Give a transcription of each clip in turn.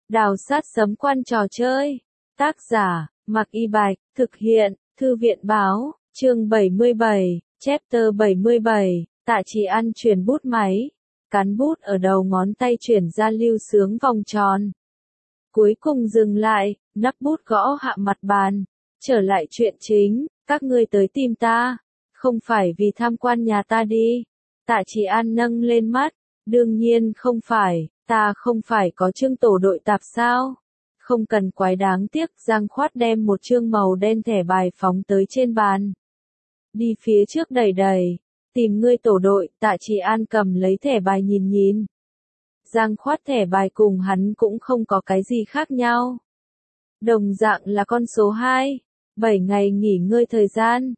Đào sát sấm quan trò chơi. Tác giả, Mạc Y Bạch, thực hiện, Thư viện báo, chương 77, chapter 77, Tạ Trì An chuyển bút máy, cán bút ở đầu ngón tay chuyển ra lưu sướng vòng tròn. Cuối cùng dừng lại, nắp bút gõ hạ mặt bàn. Trở lại chuyện chính, các ngươi tới tìm ta, không phải vì tham quan nhà ta đi. Tạ Trì An nâng lên mắt, đương nhiên không phải, ta không phải có chương tổ đội tạp sao? Không cần quái đáng tiếc. Giang Khoát đem một chương màu đen thẻ bài phóng tới trên bàn. Đi phía trước đẩy đẩy, tìm ngươi tổ đội. Tạ Trì An cầm lấy thẻ bài nhìn nhìn. Giang Khoát thẻ bài cùng hắn cũng không có cái gì khác nhau. Đồng dạng là con số 2, 7 ngày nghỉ ngơi thời gian,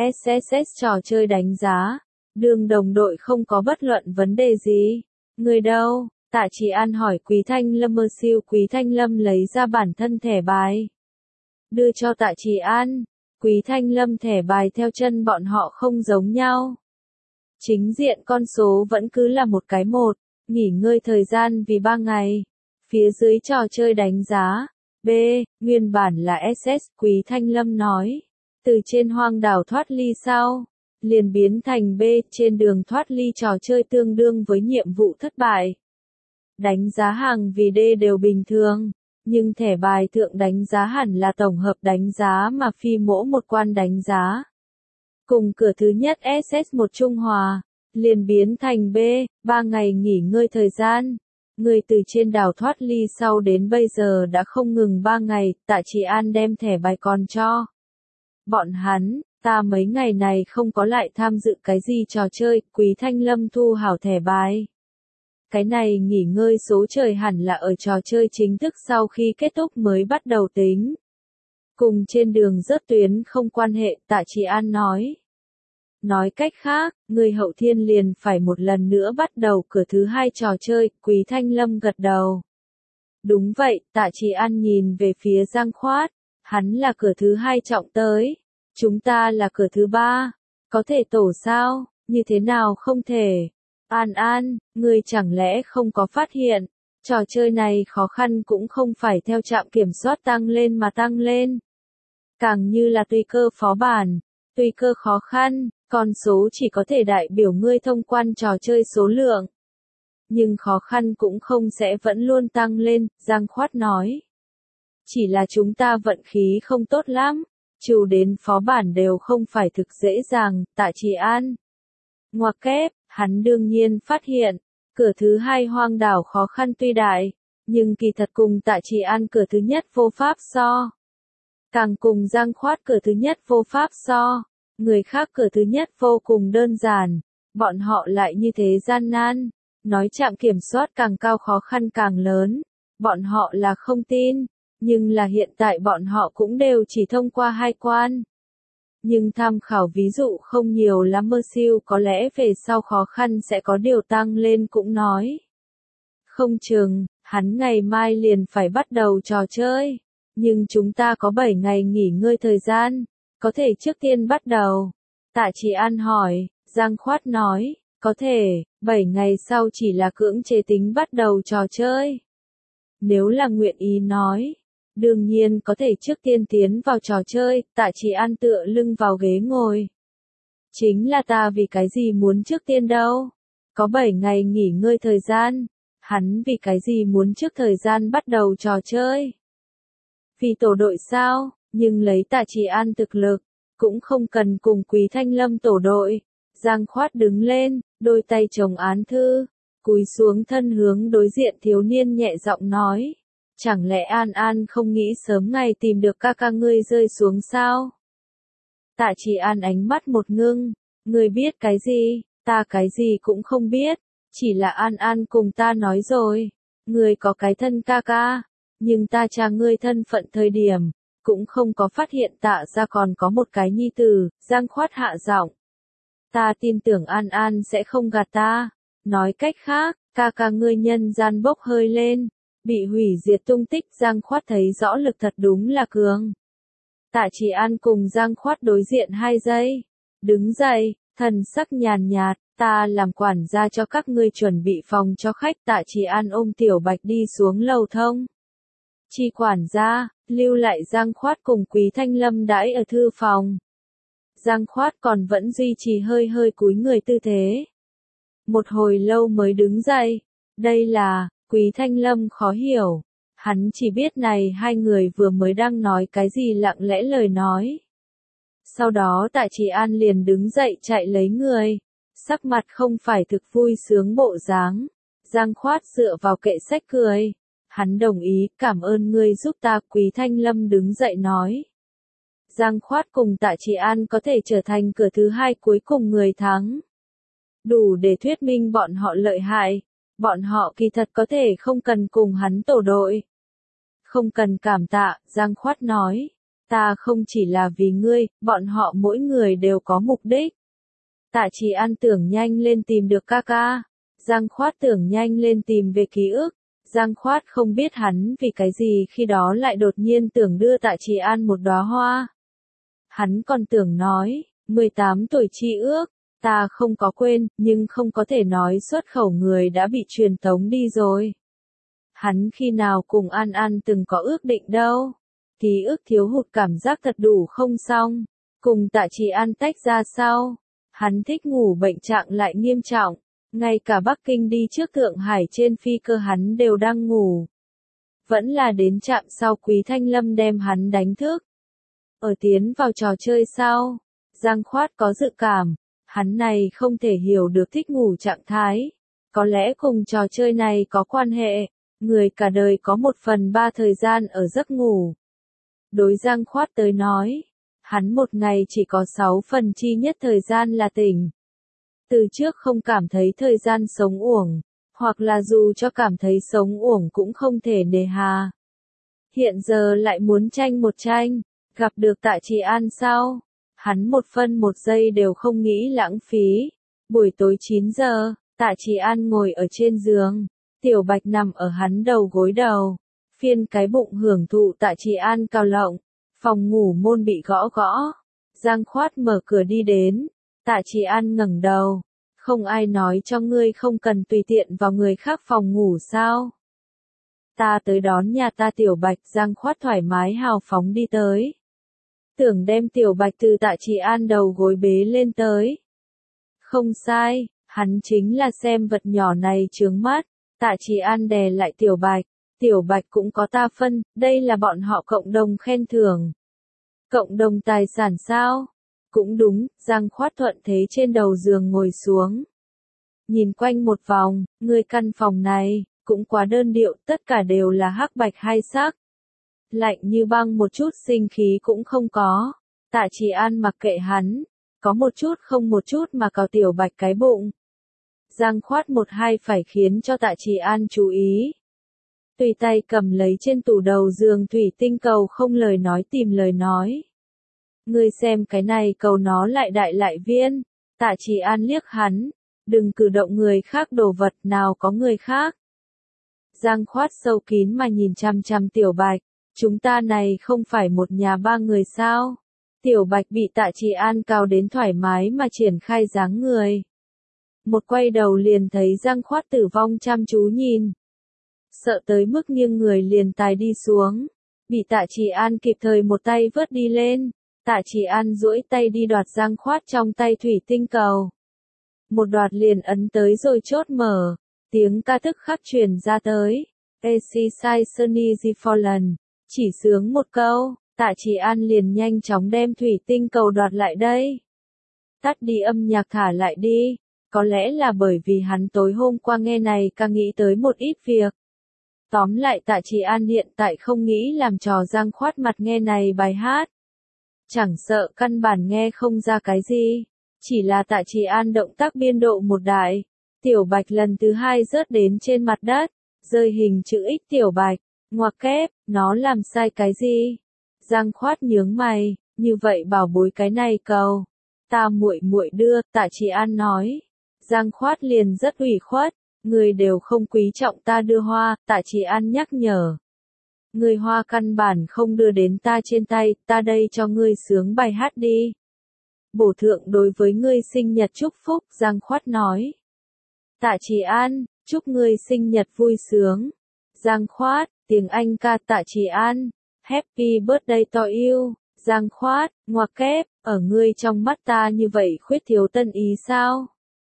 SSS trò chơi đánh giá, đường đồng đội không có bất luận vấn đề gì. Người đâu? Tạ Trì An hỏi Quý Thanh Lâm. Siêu Quý Thanh Lâm lấy ra bản thân thẻ bài, đưa cho Tạ Trì An. Quý Thanh Lâm thẻ bài theo chân bọn họ không giống nhau. Chính diện con số vẫn cứ là một cái 1, nghỉ ngơi thời gian vì 3 ngày. Phía dưới trò chơi đánh giá, B, nguyên bản là SS. Quý Thanh Lâm nói, từ trên hoang đảo thoát ly sau, liền biến thành B. Trên đường thoát ly trò chơi tương đương với nhiệm vụ thất bại. Đánh giá hàng vì D đều bình thường, nhưng thẻ bài thượng đánh giá hẳn là tổng hợp đánh giá mà phi mỗi một quan đánh giá. Cùng cửa thứ nhất SS một Trung Hòa, liền biến thành B, 3 ngày nghỉ ngơi thời gian. Người từ trên đảo thoát ly sau đến bây giờ đã không ngừng 3 ngày. Tạ Trì An đem thẻ bài còn cho bọn hắn. Ta mấy ngày này không có lại tham dự cái gì trò chơi. Quý Thanh Lâm thu hảo thẻ bài. Cái này nghỉ ngơi số trời hẳn là ở trò chơi chính thức sau khi kết thúc mới bắt đầu tính. Cùng trên đường rớt tuyến không quan hệ. Tạ Trì An nói. Nói cách khác, người hậu thiên liền phải một lần nữa bắt đầu cửa thứ 2 trò chơi. Quý Thanh Lâm gật đầu. Đúng vậy. Tạ Trì An nhìn về phía Giang Khoát. Hắn là cửa thứ 2 trọng tới. Chúng ta là cửa thứ 3. Có thể tổ sao? Như thế nào không thể? An An, ngươi chẳng lẽ không có phát hiện, trò chơi này khó khăn cũng không phải theo trạm kiểm soát tăng lên mà tăng lên. Càng như là tùy cơ phó bản, tùy cơ khó khăn, con số chỉ có thể đại biểu ngươi thông quan trò chơi số lượng. Nhưng khó khăn cũng không sẽ vẫn luôn tăng lên. Giang Khoát nói. Chỉ là chúng ta vận khí không tốt lắm, trừ đến phó bản đều không phải thực dễ dàng. Tạ Trì An ngoặc kép, hắn đương nhiên phát hiện, cửa thứ 2 hoang đảo khó khăn tuy đại, nhưng kỳ thật cùng Tạ Trì An cửa thứ nhất vô pháp so. Càng cùng Giang Khoát cửa thứ nhất vô pháp so, người khác cửa thứ nhất vô cùng đơn giản, bọn họ lại như thế gian nan, nói trạm kiểm soát càng cao khó khăn càng lớn, bọn họ là không tin, nhưng là hiện tại bọn họ cũng đều chỉ thông qua 2 quan. Nhưng tham khảo ví dụ không nhiều lắm. Siêu có lẽ về sau khó khăn sẽ có điều tăng lên cũng nói. Không chừng, hắn ngày mai liền phải bắt đầu trò chơi. Nhưng chúng ta có 7 ngày nghỉ ngơi thời gian, có thể trước tiên bắt đầu. Tạ Trì An hỏi. Giang Khoát nói, có thể, 7 ngày sau chỉ là cưỡng chế tính bắt đầu trò chơi. Nếu là nguyện ý nói. Đương nhiên có thể trước tiên tiến vào trò chơi. Tạ Trì An tựa lưng vào ghế ngồi. Chính là ta vì cái gì muốn trước tiên đâu? Có 7 ngày nghỉ ngơi thời gian. Hắn vì cái gì muốn trước thời gian bắt đầu trò chơi? Vì tổ đội sao? Nhưng lấy Tạ Trì An thực lực, cũng không cần cùng Quý Thanh Lâm tổ đội. Giang Khoát đứng lên, đôi tay chồng án thư, cúi xuống thân hướng đối diện thiếu niên nhẹ giọng nói. Chẳng lẽ An An không nghĩ sớm ngày tìm được ca ca ngươi rơi xuống sao? Tạ Trì An ánh mắt một ngưng. Ngươi biết cái gì? Ta cái gì cũng không biết. Chỉ là An An cùng ta nói rồi. Ngươi có cái thân ca ca. Nhưng ta tra ngươi thân phận thời điểm, cũng không có phát hiện Tạ ra còn có một cái nhi tử. Giang Khoát hạ giọng. Ta tin tưởng An An sẽ không gạt ta. Nói cách khác, ca ca ngươi nhân gian bốc hơi lên. Bị hủy diệt tung tích. Giang Khoát thấy rõ lực thật đúng là cường. Tạ Trì An cùng Giang Khoát đối diện 2 giây. Đứng dậy, thần sắc nhàn nhạt, ta làm quản gia cho các ngươi chuẩn bị phòng cho khách. Tạ Trì An ôm Tiểu Bạch đi xuống lầu thông. Chi quản gia, lưu lại Giang Khoát cùng Quý Thanh Lâm đãi ở thư phòng. Giang Khoát còn vẫn duy trì hơi hơi cúi người tư thế. Một hồi lâu mới đứng dậy. Đây là, Quý Thanh Lâm khó hiểu. Hắn chỉ biết này hai người vừa mới đang nói cái gì lặng lẽ lời nói. Sau đó Tạ Trì An liền đứng dậy chạy lấy người. Sắc mặt không phải thực vui sướng bộ dáng. Giang Khoát dựa vào kệ sách cười. Hắn đồng ý, cảm ơn ngươi giúp ta. Quý Thanh Lâm đứng dậy nói. Giang Khoát cùng Tạ Trì An có thể trở thành cửa thứ hai cuối cùng người thắng. Đủ để thuyết minh bọn họ lợi hại. Bọn họ kỳ thật có thể không cần cùng hắn tổ đội. Không cần cảm tạ, Giang Khoát nói. Ta không chỉ là vì ngươi, bọn họ mỗi người đều có mục đích. Tạ Trì An tưởng nhanh lên tìm được ca ca. Giang Khoát tưởng nhanh lên tìm về ký ức. Giang Khoát không biết hắn vì cái gì khi đó lại đột nhiên tưởng đưa Tạ Trì An một đóa hoa. Hắn còn tưởng nói, 18 tuổi chi ước, ta không có quên, nhưng không có thể nói xuất khẩu người đã bị truyền tống đi rồi. Hắn khi nào cùng An An từng có ước định đâu. Ký ức thiếu hụt cảm giác thật đủ không xong. Cùng Tạ Trì An tách ra sau. Hắn thích ngủ bệnh trạng lại nghiêm trọng. Ngay cả Bắc Kinh đi trước Thượng Hải trên phi cơ hắn đều đang ngủ. Vẫn là đến trạm sau Quý Thanh Lâm đem hắn đánh thức. Ở tiến vào trò chơi sau. Giang Khoát có dự cảm. Hắn này không thể hiểu được thích ngủ trạng thái. Có lẽ cùng trò chơi này có quan hệ. Người cả đời có 1/3 thời gian ở giấc ngủ. Đối Giang Khoát tới nói, hắn một ngày chỉ có 6/1 thời gian là tỉnh. Từ trước không cảm thấy thời gian sống uổng, hoặc là dù cho cảm thấy sống uổng cũng không thể nề hà. Hiện giờ lại muốn tranh một tranh, gặp được Tạ Trì An sau, hắn 1 giây đều không nghĩ lãng phí. Buổi tối 9 giờ, Tạ Trì An ngồi ở trên giường, Tiểu Bạch nằm ở hắn đầu gối đầu, phiên cái bụng hưởng thụ Tạ Trì An cao lộng, phòng ngủ môn bị gõ gõ. Giang Khoát mở cửa đi đến, Tạ Trì An ngẩng đầu, không ai nói cho ngươi không cần tùy tiện vào người khác phòng ngủ sao? Ta tới đón nhà ta Tiểu Bạch. Giang Khoát thoải mái hào phóng đi tới. Tưởng đem Tiểu Bạch từ Tạ Trì An đầu gối bế lên tới. Không sai, hắn chính là xem vật nhỏ này chướng mắt. Tạ Trì An đè lại Tiểu Bạch. Tiểu Bạch cũng có ta phân, đây là bọn họ cộng đồng khen thưởng. Cộng đồng tài sản sao? Cũng đúng, Giang Khoát thuận thế trên đầu giường ngồi xuống. Nhìn quanh một vòng, người căn phòng này, cũng quá đơn điệu, tất cả đều là hắc bạch hai sắc. Lạnh như băng một chút sinh khí cũng không có. Tạ Trì An mặc kệ hắn, có một chút không một chút mà cào Tiểu Bạch cái bụng. Giang Khoát một hai phải khiến cho Tạ Trì An chú ý. Tùy tay cầm lấy trên tủ đầu giường thủy tinh cầu không lời nói tìm lời nói. Ngươi xem cái này cầu nó lại đại lại viên. Tạ Trì An liếc hắn. Đừng cử động người khác đồ vật nào có người khác. Giang Khoát sâu kín mà nhìn chăm chăm Tiểu Bạch. Chúng ta này không phải một nhà ba người sao? Tiểu Bạch bị Tạ Trì An cào đến thoải mái mà triển khai dáng người. Một quay đầu liền thấy Giang Khoát tử vong chăm chú nhìn. Sợ tới mức nghiêng người liền tài đi xuống. Bị Tạ Trì An kịp thời một tay vớt đi lên. Tạ Trì An duỗi tay đi đoạt Giang Khoát trong tay thủy tinh cầu. Một đoạt liền ấn tới rồi chốt mở. Tiếng ca tức khắc truyền ra tới. Exercise Sunny Fallen. Chỉ sướng một câu, Tạ Trì An liền nhanh chóng đem thủy tinh cầu đoạt lại đây. Tắt đi âm nhạc thả lại đi. Có lẽ là bởi vì hắn tối hôm qua nghe này ca nghĩ tới một ít việc. Tóm lại Tạ Trì An hiện tại không nghĩ làm trò Giang Khoát mặt nghe này bài hát. Chẳng sợ căn bản nghe không ra cái gì. Chỉ là Tạ Trì An động tác biên độ một đại. Tiểu Bạch lần thứ hai rớt đến trên mặt đất. Rơi hình chữ X Tiểu Bạch. Ngoặc kép, nó làm sai cái gì? Giang Khoát nhướng mày, như vậy bảo bối cái này cầu. Ta muội muội đưa, Tạ Trì An nói. Giang Khoát liền rất ủy khuất. Người đều không quý trọng ta đưa hoa, Tạ Trì An nhắc nhở. Người hoa căn bản không đưa đến ta trên tay, ta đây cho ngươi sướng bài hát đi. Bổ thượng đối với ngươi sinh nhật chúc phúc, Giang Khoát nói. Tạ Trì An, chúc ngươi sinh nhật vui sướng. Giang Khoát, Tiếng Anh ca Tạ Trì An. Happy birthday to you. Giang Khoát, ngoặc kép, ở ngươi trong mắt ta như vậy khuyết thiếu tân ý sao?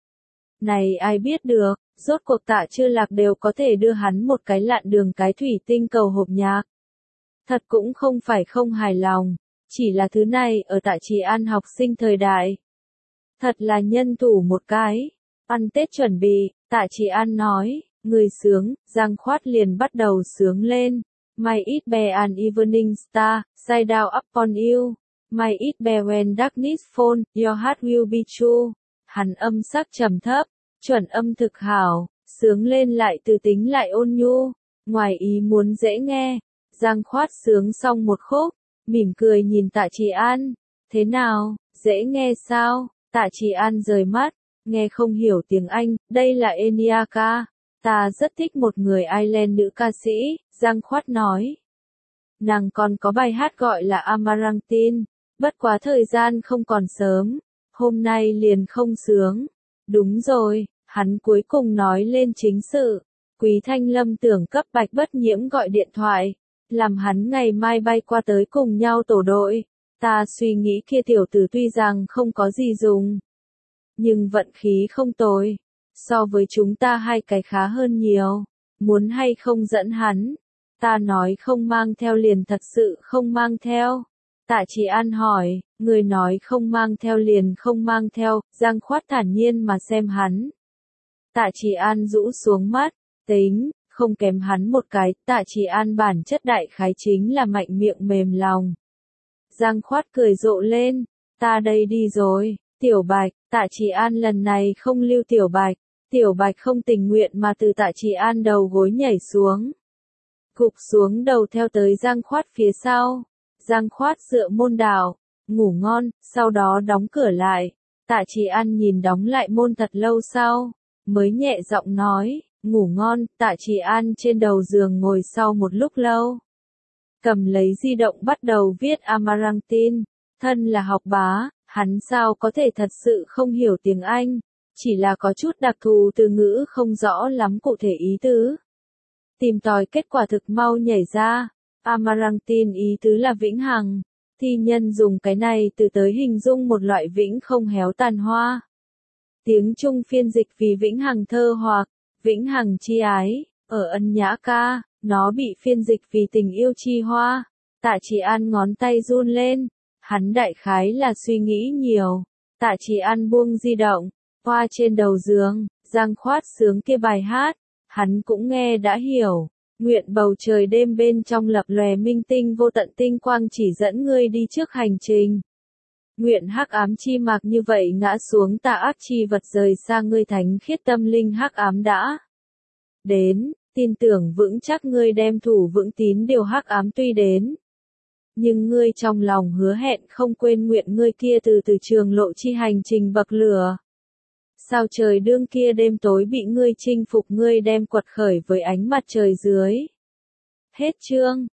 Này ai biết được, rốt cuộc Tạ Chưa Lạc đều có thể đưa hắn một cái lạn đường cái thủy tinh cầu hộp nhạc. Thật cũng không phải không hài lòng, chỉ là thứ này ở Tạ Trì An học sinh thời đại. Thật là nhân thủ một cái. Ăn Tết chuẩn bị, Tạ Trì An nói, người sướng, Giang Khoát liền bắt đầu sướng lên. My it be an evening star, shine down upon you. My it be when darkness fall, your heart will be true. Hắn âm sắc trầm thấp, chuẩn âm thực hảo, sướng lên lại từ tính lại ôn nhu, ngoài ý muốn dễ nghe. Giang Khoát sướng xong một khúc, mỉm cười nhìn Tạ Trì An. Thế nào, dễ nghe sao? Tạ Trì An rời mắt, nghe không hiểu tiếng Anh, đây là Enya ca. Ta rất thích một người Ireland nữ ca sĩ, Giang Khoát nói. Nàng còn có bài hát gọi là Amaranthine, bất quá thời gian không còn sớm, hôm nay liền không sướng. Đúng rồi, hắn cuối cùng nói lên chính sự. Quý Thanh Lâm tưởng cấp Bạch Bất Nhiễm gọi điện thoại, làm hắn ngày mai bay qua tới cùng nhau tổ đội. Ta suy nghĩ kia tiểu tử tuy rằng không có gì dùng, nhưng vận khí không tồi, so với chúng ta hai cái khá hơn nhiều. Muốn hay không dẫn hắn? Ta nói không mang theo liền thật sự không mang theo. Tạ Trì An hỏi, người nói không mang theo liền không mang theo. Giang Khoát thản nhiên mà xem hắn. Tạ Trì An rũ xuống mắt, tính, không kém hắn một cái. Tạ Trì An bản chất đại khái chính là mạnh miệng mềm lòng. Giang Khoát cười rộ lên, ta đây đi rồi. Tiểu Bạch, Tạ Trì An lần này không lưu Tiểu Bạch. Tiểu Bạch không tình nguyện mà từ Tạ Trì An đầu gối nhảy xuống. Gục xuống đầu theo tới Giang Khoát phía sau. Giang Khoát dựa môn đảo, ngủ ngon, sau đó đóng cửa lại. Tạ Trì An nhìn đóng lại môn thật lâu sau, mới nhẹ giọng nói, ngủ ngon. Tạ Trì An trên đầu giường ngồi sau một lúc lâu. Cầm lấy di động bắt đầu viết Amaranthine. Thân là học bá, hắn sao có thể thật sự không hiểu tiếng Anh. Chỉ là có chút đặc thù từ ngữ không rõ lắm cụ thể ý tứ. Tìm tòi kết quả thực mau nhảy ra. Amaranthine ý tứ là vĩnh hằng. Thi nhân dùng cái này từ tới hình dung một loại vĩnh không héo tàn hoa. Tiếng Trung phiên dịch vì vĩnh hằng thơ hoặc vĩnh hằng chi ái. Ở Ân Nhã ca, nó bị phiên dịch vì tình yêu chi hoa. Tạ Trì An ngón tay run lên. Hắn đại khái là suy nghĩ nhiều. Tạ Trì An buông di động. Qua trên đầu giường, Giang Khoát sướng kia bài hát, hắn cũng nghe đã hiểu. Nguyện bầu trời đêm bên trong lập lòe minh tinh vô tận tinh quang chỉ dẫn ngươi đi trước hành trình. Nguyện hắc ám chi mạc như vậy ngã xuống tà ác chi vật rời xa ngươi thánh khiết tâm linh hắc ám đã đến, tin tưởng vững chắc ngươi đem thủ vững tín điều hắc ám tuy đến. Nhưng ngươi trong lòng hứa hẹn không quên nguyện ngươi kia từ trường lộ chi hành trình bậc lửa. Sao trời đương kia đêm tối bị ngươi chinh phục ngươi đem quật khởi với ánh mặt trời dưới. Hết chương.